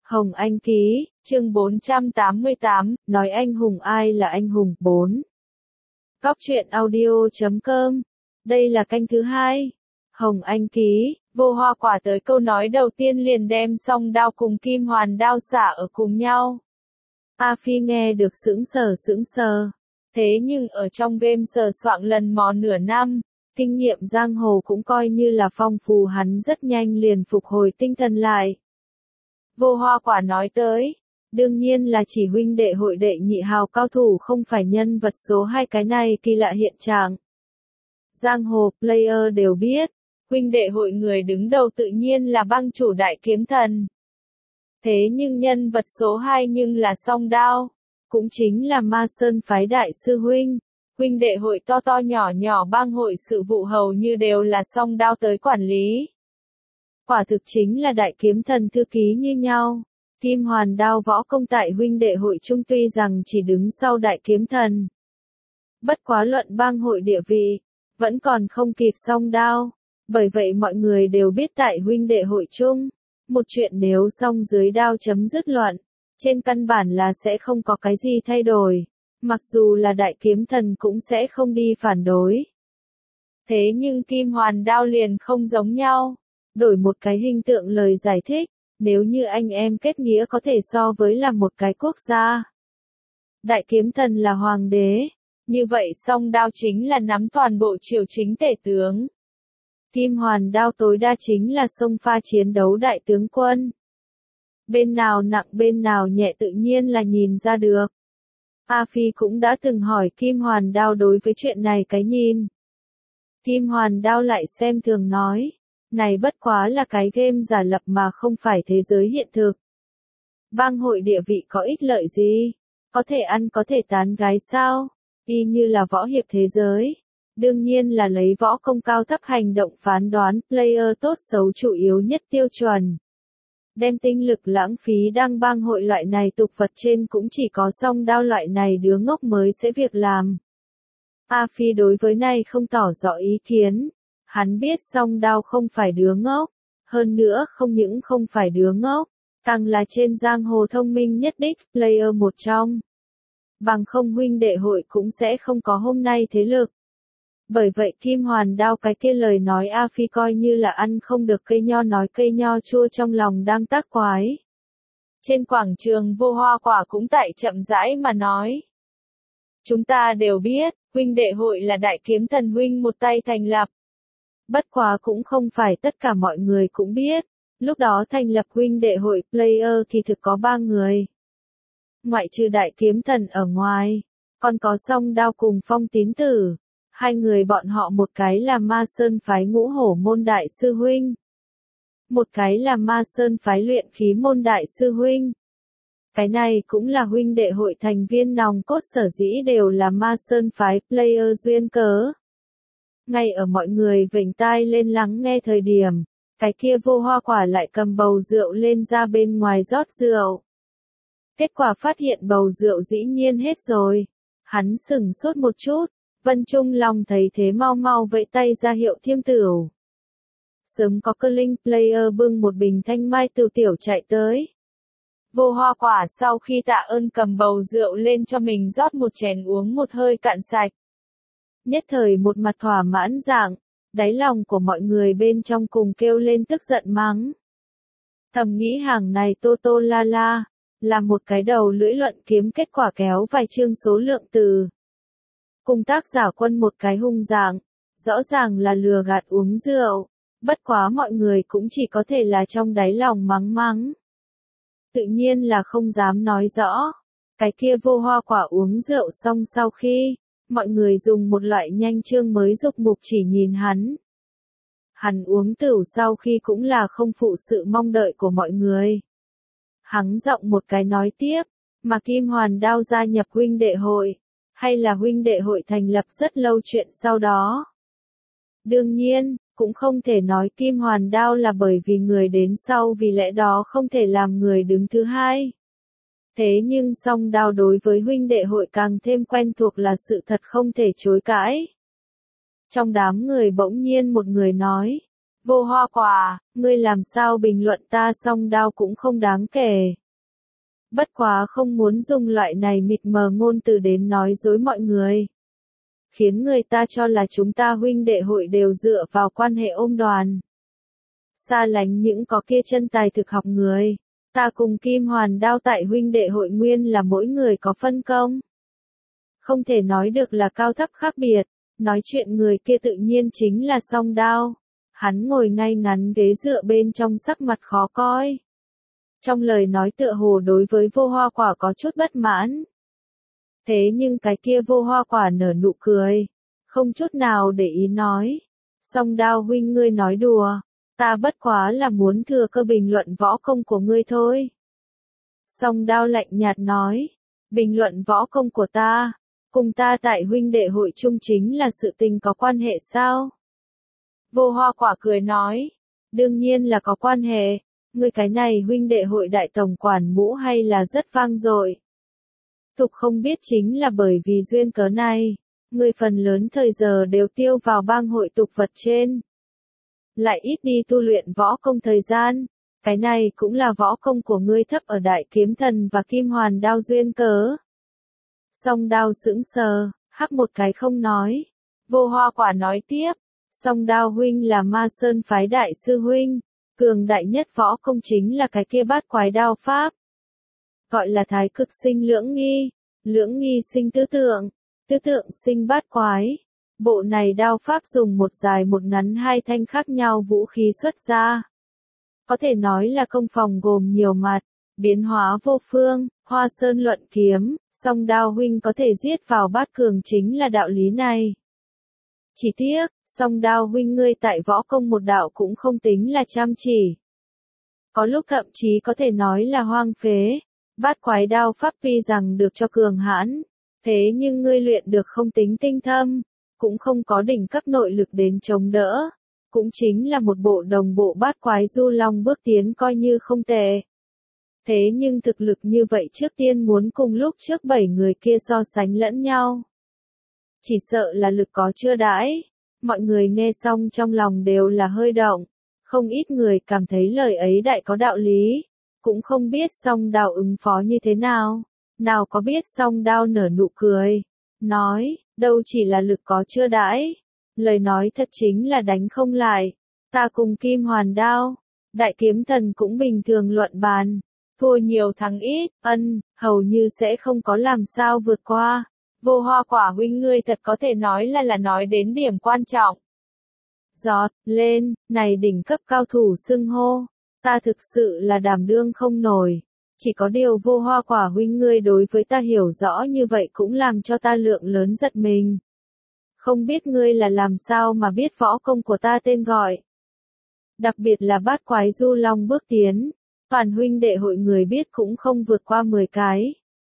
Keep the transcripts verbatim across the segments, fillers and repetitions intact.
Hồng Anh ký, chương bốn trăm tám mươi tám, nói anh hùng ai là anh hùng, bốn. Góc truyện audio chấm com. Đây là canh thứ hai. Hồng Anh ký, Vô Hoa Quả tới câu nói đầu tiên liền đem Song Đao cùng Kim Hoàn Đao xả ở cùng nhau. A Phi nghe được sững sờ sững sờ. Thế nhưng ở trong game sờ soạng lần mò nửa năm, kinh nghiệm giang hồ cũng coi như là phong phú, hắn rất nhanh liền phục hồi tinh thần lại. Vô Hoa Quả nói tới, đương nhiên là chỉ huynh đệ hội đệ nhị hào cao thủ, không phải nhân vật số hai, cái này kỳ lạ hiện trạng. Giang hồ player đều biết, huynh đệ hội người đứng đầu tự nhiên là bang chủ Đại Kiếm Thần. Thế nhưng nhân vật số hai nhưng là Song Đao, cũng chính là Ma Sơn phái đại sư huynh. Huynh đệ hội to to nhỏ nhỏ bang hội sự vụ hầu như đều là Song Đao tới quản lý. Quả thực chính là Đại Kiếm Thần thư ký như nhau. Kim Hoàn Đao võ công tại huynh đệ hội trung tuy rằng chỉ đứng sau Đại Kiếm Thần. Bất quá luận bang hội địa vị, vẫn còn không kịp Song Đao. Bởi vậy mọi người đều biết tại huynh đệ hội chung, một chuyện nếu song dưới đao chấm dứt luận, trên căn bản là sẽ không có cái gì thay đổi. Mặc dù là Đại Kiếm Thần cũng sẽ không đi phản đối. Thế nhưng Kim Hoàn Đao liền không giống nhau. Đổi một cái hình tượng lời giải thích, nếu như anh em kết nghĩa có thể so với là một cái quốc gia. Đại Kiếm Thần là hoàng đế, như vậy Song Đao chính là nắm toàn bộ triều chính tể tướng. Kim Hoàn Đao tối đa chính là xông pha chiến đấu đại tướng quân. Bên nào nặng bên nào nhẹ tự nhiên là nhìn ra được. A Phi cũng đã từng hỏi Kim Hoàn Đao đối với chuyện này cái nhìn. Kim Hoàn Đao lại xem thường nói, này bất quá là cái game giả lập mà không phải thế giới hiện thực. Bang hội địa vị có ích lợi gì? Có thể ăn có thể tán gái sao? Y như là võ hiệp thế giới. Đương nhiên là lấy võ công cao thấp hành động phán đoán player tốt xấu chủ yếu nhất tiêu chuẩn. Đem tinh lực lãng phí đăng bang hội loại này tục vật trên cũng chỉ có Song Đao loại này đứa ngốc mới sẽ việc làm. A Phi đối với này không tỏ rõ ý kiến. Hắn biết Song Đao không phải đứa ngốc. Hơn nữa không những không phải đứa ngốc, càng là trên giang hồ thông minh nhất đích player một trong. Bằng không huynh đệ hội cũng sẽ không có hôm nay thế lực. Bởi vậy Kim Hoàn Đao cái kia lời nói A Phi coi như là ăn không được cây nho nói cây nho chua, trong lòng đang tác quái. Trên quảng trường Vô Hoa Quả cũng tại chậm rãi mà nói. Chúng ta đều biết, huynh đệ hội là Đại Kiếm Thần huynh một tay thành lập. Bất quá cũng không phải tất cả mọi người cũng biết, lúc đó thành lập huynh đệ hội player thì thực có ba người. Ngoại trừ Đại Kiếm Thần ở ngoài, còn có Song Đao cùng Phong Tín Tử. Hai người bọn họ một cái là Ma Sơn phái Ngũ Hổ môn đại sư huynh. Một cái là Ma Sơn phái Luyện Khí môn đại sư huynh. Cái này cũng là huynh đệ hội thành viên nòng cốt, sở dĩ đều là Ma Sơn phái player duyên cớ. Ngay ở mọi người vểnh tai lên lắng nghe thời điểm, cái kia Vô Hoa Quả lại cầm bầu rượu lên ra bên ngoài rót rượu. Kết quả phát hiện bầu rượu dĩ nhiên hết rồi. Hắn sửng sốt một chút. Vân Trung Long thấy thế mau mau vẫy tay ra hiệu thiêm tửu. Sớm có cơ linh player bưng một bình thanh mai tửu tiểu chạy tới. Vô Hoa Quả sau khi tạ ơn cầm bầu rượu lên cho mình rót một chén uống một hơi cạn sạch. Nhất thời một mặt thỏa mãn dạng, đáy lòng của mọi người bên trong cùng kêu lên tức giận mắng. Thầm nghĩ hàng này tô tô la la, là một cái đầu lưỡi luận kiếm, kết quả kéo vài chương số lượng từ. Cùng tác giả quân một cái hung dạng, rõ ràng là lừa gạt uống rượu, bất quá mọi người cũng chỉ có thể là trong đáy lòng mắng mắng. Tự nhiên là không dám nói rõ, cái kia Vô Hoa Quả uống rượu xong sau khi, mọi người dùng một loại nhanh chương mới dục mục chỉ nhìn hắn. Hắn uống tửu sau khi cũng là không phụ sự mong đợi của mọi người. Hắn giọng một cái nói tiếp, mà Kim Hoàn Đao gia nhập huynh đệ hội. Hay là huynh đệ hội thành lập rất lâu chuyện sau đó. Đương nhiên, cũng không thể nói Kim Hoàn Đao là bởi vì người đến sau, vì lẽ đó không thể làm người đứng thứ hai. Thế nhưng Song Đao đối với huynh đệ hội càng thêm quen thuộc là sự thật không thể chối cãi. Trong đám người bỗng nhiên một người nói, Vô Hoa Quả, ngươi làm sao bình luận ta song đao cũng không đáng kể. Bất quá không muốn dùng loại này mịt mờ ngôn từ đến nói dối mọi người. Khiến người ta cho là chúng ta huynh đệ hội đều dựa vào quan hệ ôm đoàn. Xa lánh những có kia chân tài thực học người. Ta cùng Kim Hoàn Đao tại huynh đệ hội nguyên là mỗi người có phân công. Không thể nói được là cao thấp khác biệt. Nói chuyện người kia tự nhiên chính là Song Đao. Hắn ngồi ngay ngắn ghế dựa bên trong sắc mặt khó coi. Trong lời nói tựa hồ đối với Vô Hoa Quả có chút bất mãn. Thế nhưng cái kia Vô Hoa Quả nở nụ cười. Không chút nào để ý nói. Song Đao huynh ngươi nói đùa. Ta bất quá là muốn thừa cơ bình luận võ công của ngươi thôi. Song Đao lạnh nhạt nói. Bình luận võ công của ta. Cùng ta tại huynh đệ hội chung chính là sự tình có quan hệ sao? Vô Hoa Quả cười nói. Đương nhiên là có quan hệ. Ngươi cái này huynh đệ hội đại tổng quản mũ hay là rất vang dội. Tục không biết chính là bởi vì duyên cớ này. Ngươi phần lớn thời giờ đều tiêu vào bang hội tục vật trên. Lại ít đi tu luyện võ công thời gian. Cái này cũng là võ công của ngươi thấp ở Đại Kiếm Thần và Kim Hoàn Đao duyên cớ. Song Đao sững sờ, hắc một cái không nói. Vô Hoa Quả nói tiếp. Song Đao huynh là Ma Sơn phái đại sư huynh. Cường đại nhất võ công chính là cái kia bát quái đao pháp. Gọi là thái cực sinh lưỡng nghi. Lưỡng nghi sinh tứ tượng. Tứ tượng sinh bát quái. Bộ này đao pháp dùng một dài một ngắn hai thanh khác nhau vũ khí xuất ra. Có thể nói là công phòng gồm nhiều mặt, biến hóa vô phương, Hoa Sơn luận kiếm, Song Đao huynh có thể giết vào bát cường chính là đạo lý này. Chỉ tiếc, Song Đao huynh ngươi tại võ công một đạo cũng không tính là chăm chỉ. Có lúc thậm chí có thể nói là hoang phế, bát quái đao pháp tuy rằng được cho cường hãn, thế nhưng ngươi luyện được không tính tinh thâm, cũng không có đỉnh cấp nội lực đến chống đỡ, cũng chính là một bộ đồng bộ bát quái du long bước tiến coi như không tệ. Thế nhưng thực lực như vậy trước tiên muốn cùng lúc trước bảy người kia so sánh lẫn nhau. Chỉ sợ là lực có chưa đãi, mọi người nghe xong trong lòng đều là hơi động, không ít người cảm thấy lời ấy đại có đạo lý, cũng không biết Song Đao ứng phó như thế nào, nào có biết Song Đao nở nụ cười, nói, đâu chỉ là lực có chưa đãi, lời nói thật chính là đánh không lại, ta cùng Kim Hoàn Đao, Đại Kiếm Thần cũng bình thường luận bàn, thua nhiều thắng ít, ân, hầu như sẽ không có làm sao vượt qua. Vô Hoa Quả huynh ngươi thật có thể nói là là nói đến điểm quan trọng. Giọt, lên, này đỉnh cấp cao thủ xưng hô, ta thực sự là đảm đương không nổi. Chỉ có điều Vô Hoa Quả huynh ngươi đối với ta hiểu rõ như vậy cũng làm cho ta lượng lớn giật mình. Không biết ngươi là làm sao mà biết võ công của ta tên gọi. Đặc biệt là bát quái du long bước tiến, toàn huynh đệ hội người biết cũng không vượt qua mười cái.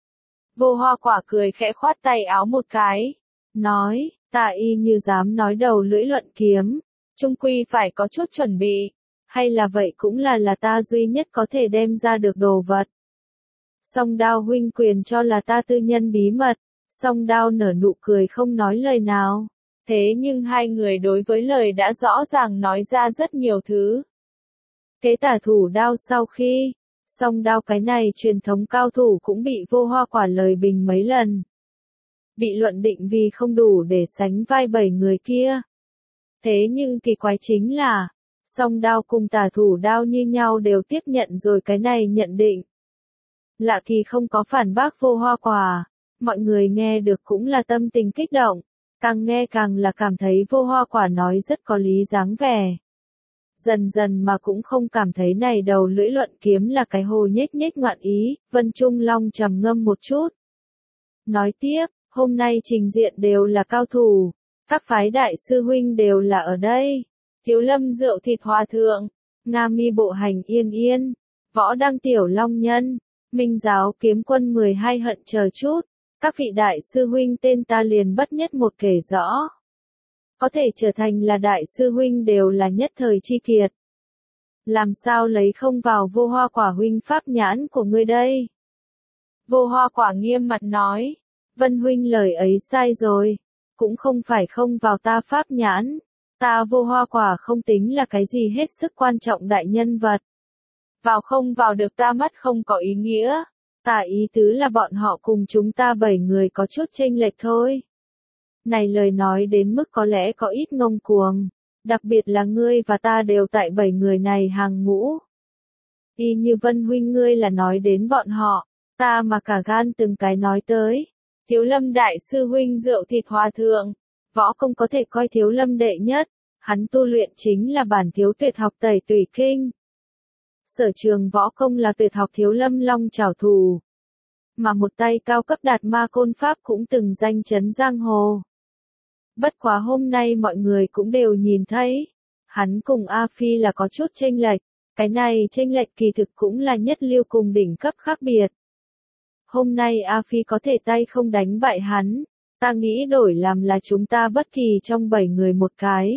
Vô Hoa Quả cười khẽ khoát tay áo một cái, nói, ta y như dám nói đầu lưỡi luận kiếm, chung quy phải có chút chuẩn bị, hay là vậy cũng là là ta duy nhất có thể đem ra được đồ vật. Song Đao huynh quyền cho là ta tư nhân bí mật, Song Đao nở nụ cười không nói lời nào, thế nhưng hai người đối với lời đã rõ ràng nói ra rất nhiều thứ. Kế tả thủ đao sau khi, Song Đao cái này truyền thống cao thủ cũng bị Vô Hoa Quả lời bình mấy lần. Bị luận định vì không đủ để sánh vai bảy người kia. Thế nhưng kỳ quái chính là, Song Đao cùng tả thủ đao như nhau đều tiếp nhận rồi cái này nhận định. Lạ thì không có phản bác Vô Hoa Quả, mọi người nghe được cũng là tâm tình kích động, càng nghe càng là cảm thấy Vô Hoa Quả nói rất có lý dáng vẻ. Dần dần mà cũng không cảm thấy này đầu lưỡi luận kiếm là cái hồ nhếch nhếch ngoạn ý, Vân Trung Long trầm ngâm một chút. Nói tiếp, hôm nay trình diện đều là cao thủ, các phái đại sư huynh đều là ở đây, Thiếu Lâm Rượu Thịt Hòa Thượng, Nga Mi Bộ Hành Yên Yên, Võ Đăng Tiểu Long Nhân, Minh Giáo Kiếm Quân mười hai hận chờ chút, các vị đại sư huynh tên ta liền bất nhất một kể rõ. Có thể trở thành là đại sư huynh đều là nhất thời chi kiệt. Làm sao lấy không vào Vô Hoa Quả huynh pháp nhãn của ngươi đây? Vô Hoa Quả nghiêm mặt nói, Vân huynh lời ấy sai rồi, cũng không phải không vào ta pháp nhãn, Ta Vô Hoa Quả không tính là cái gì hết sức quan trọng đại nhân vật. Vào không vào được ta mắt không có ý nghĩa. Ta ý tứ là bọn họ cùng chúng ta bảy người có chút chênh lệch thôi. Này lời nói đến mức có lẽ có ít ngông cuồng. Đặc biệt là ngươi và ta đều tại bảy người này hàng ngũ. Y như Vân huynh ngươi là nói đến bọn họ, ta mà cả gan từng cái nói tới. Thiếu Lâm đại sư huynh rượu thịt hòa thượng, võ công có thể coi Thiếu Lâm đệ nhất, hắn tu luyện chính là bản thiếu tuyệt học Tẩy Tùy Kinh. Sở trường võ công là tuyệt học Thiếu Lâm Long Chảo Thủ, mà một tay cao cấp đạt ma côn pháp cũng từng danh chấn giang hồ. Bất quá hôm nay mọi người cũng đều nhìn thấy, hắn cùng A Phi là có chút chênh lệch, cái này chênh lệch kỳ thực cũng là nhất lưu cùng đỉnh cấp khác biệt. Hôm nay A Phi có thể tay không đánh bại hắn, ta nghĩ đổi làm là chúng ta bất kỳ trong bảy người một cái.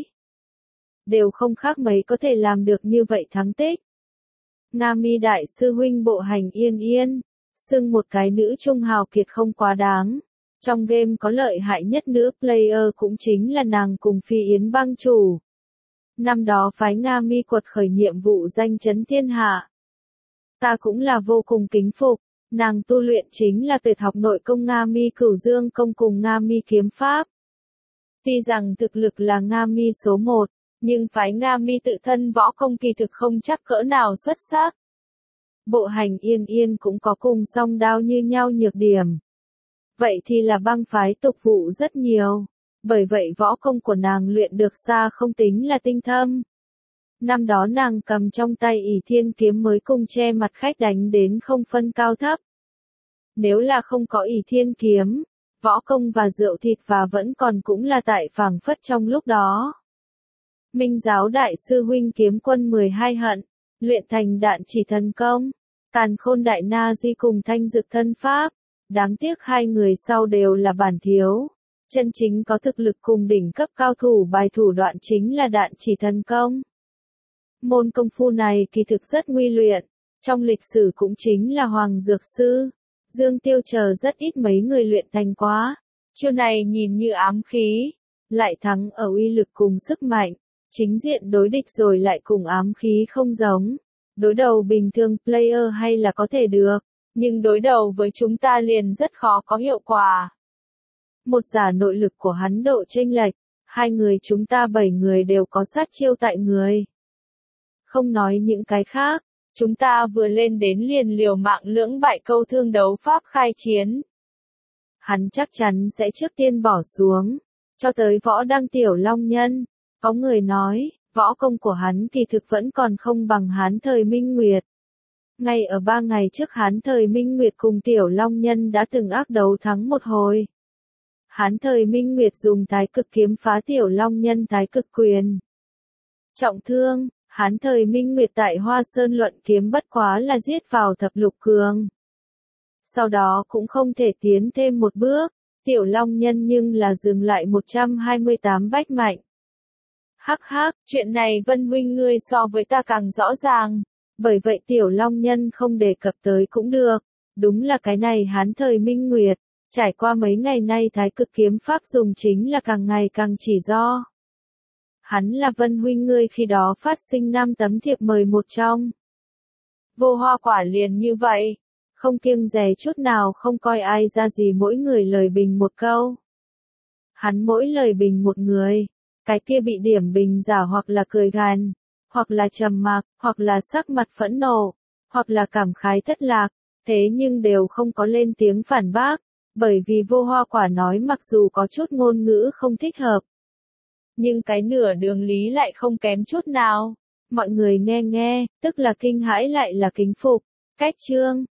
Đều không khác mấy có thể làm được như vậy thắng tích. Nga Mi đại sư huynh bộ hành yên yên, xưng một cái nữ trung hào kiệt không quá đáng. Trong game có lợi hại nhất nữ player cũng chính là nàng cùng Phi Yến bang chủ. Năm đó phái Nga Mi quật khởi nhiệm vụ danh chấn thiên hạ. Ta cũng là vô cùng kính phục, nàng tu luyện chính là tuyệt học nội công Nga Mi Cửu Dương công cùng Nga Mi kiếm pháp. Tuy rằng thực lực là Nga Mi số một, nhưng phái Nga Mi tự thân võ công kỳ thực không chắc cỡ nào xuất sắc. Bộ hành yên yên cũng có cùng song đao như nhau nhược điểm. Vậy thì là băng phái tục vụ rất nhiều, bởi vậy võ công của nàng luyện được xa không tính là tinh thâm. Năm đó nàng cầm trong tay ỷ thiên kiếm mới cùng che mặt khách đánh đến không phân cao thấp. Nếu là không có ỷ thiên kiếm, võ công và rượu thịt và vẫn còn cũng là tại phảng phất trong lúc đó. Minh giáo đại sư huynh kiếm quân mười hai hận, luyện thành đạn chỉ thần công, càn khôn đại na di cùng thanh dực thân pháp. Đáng tiếc hai người sau đều là bản thiếu. Chân chính có thực lực cùng đỉnh cấp cao thủ bài thủ đoạn chính là đạn chỉ thần công. Môn công phu này kỳ thực rất nguy luyện. Trong lịch sử cũng chính là Hoàng Dược Sư, Dương Tiêu chờ rất ít mấy người luyện thành quá. Chiêu này nhìn như ám khí, lại thắng ở uy lực cùng sức mạnh. Chính diện đối địch rồi lại cùng ám khí không giống. Đối đầu bình thường player hay là có thể được. Nhưng đối đầu với chúng ta liền rất khó có hiệu quả. Một giả nội lực của hắn độ chênh lệch, hai người chúng ta bảy người đều có sát chiêu tại người. Không nói những cái khác, chúng ta vừa lên đến liền liều mạng lưỡng bại câu thương đấu pháp khai chiến. Hắn chắc chắn sẽ trước tiên bỏ xuống, cho tới võ đăng tiểu long nhân. Có người nói, võ công của hắn kỳ thực vẫn còn không bằng Hán thời Minh Nguyệt. Ngay ở ba ngày trước Hán thời Minh Nguyệt cùng Tiểu Long Nhân đã từng ác đấu thắng một hồi. Hán thời Minh Nguyệt dùng Thái Cực kiếm phá Tiểu Long Nhân Thái Cực quyền. Trọng thương, Hán thời Minh Nguyệt tại Hoa Sơn luận kiếm bất quá là giết vào thập lục cường. Sau đó cũng không thể tiến thêm một bước, Tiểu Long Nhân nhưng là dừng lại một trăm hai mươi tám bách mạnh. Hắc hắc, chuyện này Vân huynh ngươi so với ta càng rõ ràng. Bởi vậy Tiểu Long Nhân không đề cập tới cũng được, đúng là cái này Hán thời Minh Nguyệt, trải qua mấy ngày nay Thái Cực kiếm pháp dùng chính là càng ngày càng chỉ do. Hắn là Vân huynh ngươi khi đó phát sinh năm tấm thiệp mời một trong. Vô Hoa Quả liền như vậy, không kiêng dè chút nào không coi ai ra gì mỗi người lời bình một câu. Hắn mỗi lời bình một người, cái kia bị điểm bình giả hoặc là cười gằn, hoặc là trầm mặc, hoặc là sắc mặt phẫn nộ, hoặc là cảm khái thất lạc, thế nhưng đều không có lên tiếng phản bác, bởi vì Vô Hoa Quả nói mặc dù có chút ngôn ngữ không thích hợp, nhưng cái nửa đường lý lại không kém chút nào. Mọi người nghe nghe, tức là kinh hãi lại là kính phục. Cách chương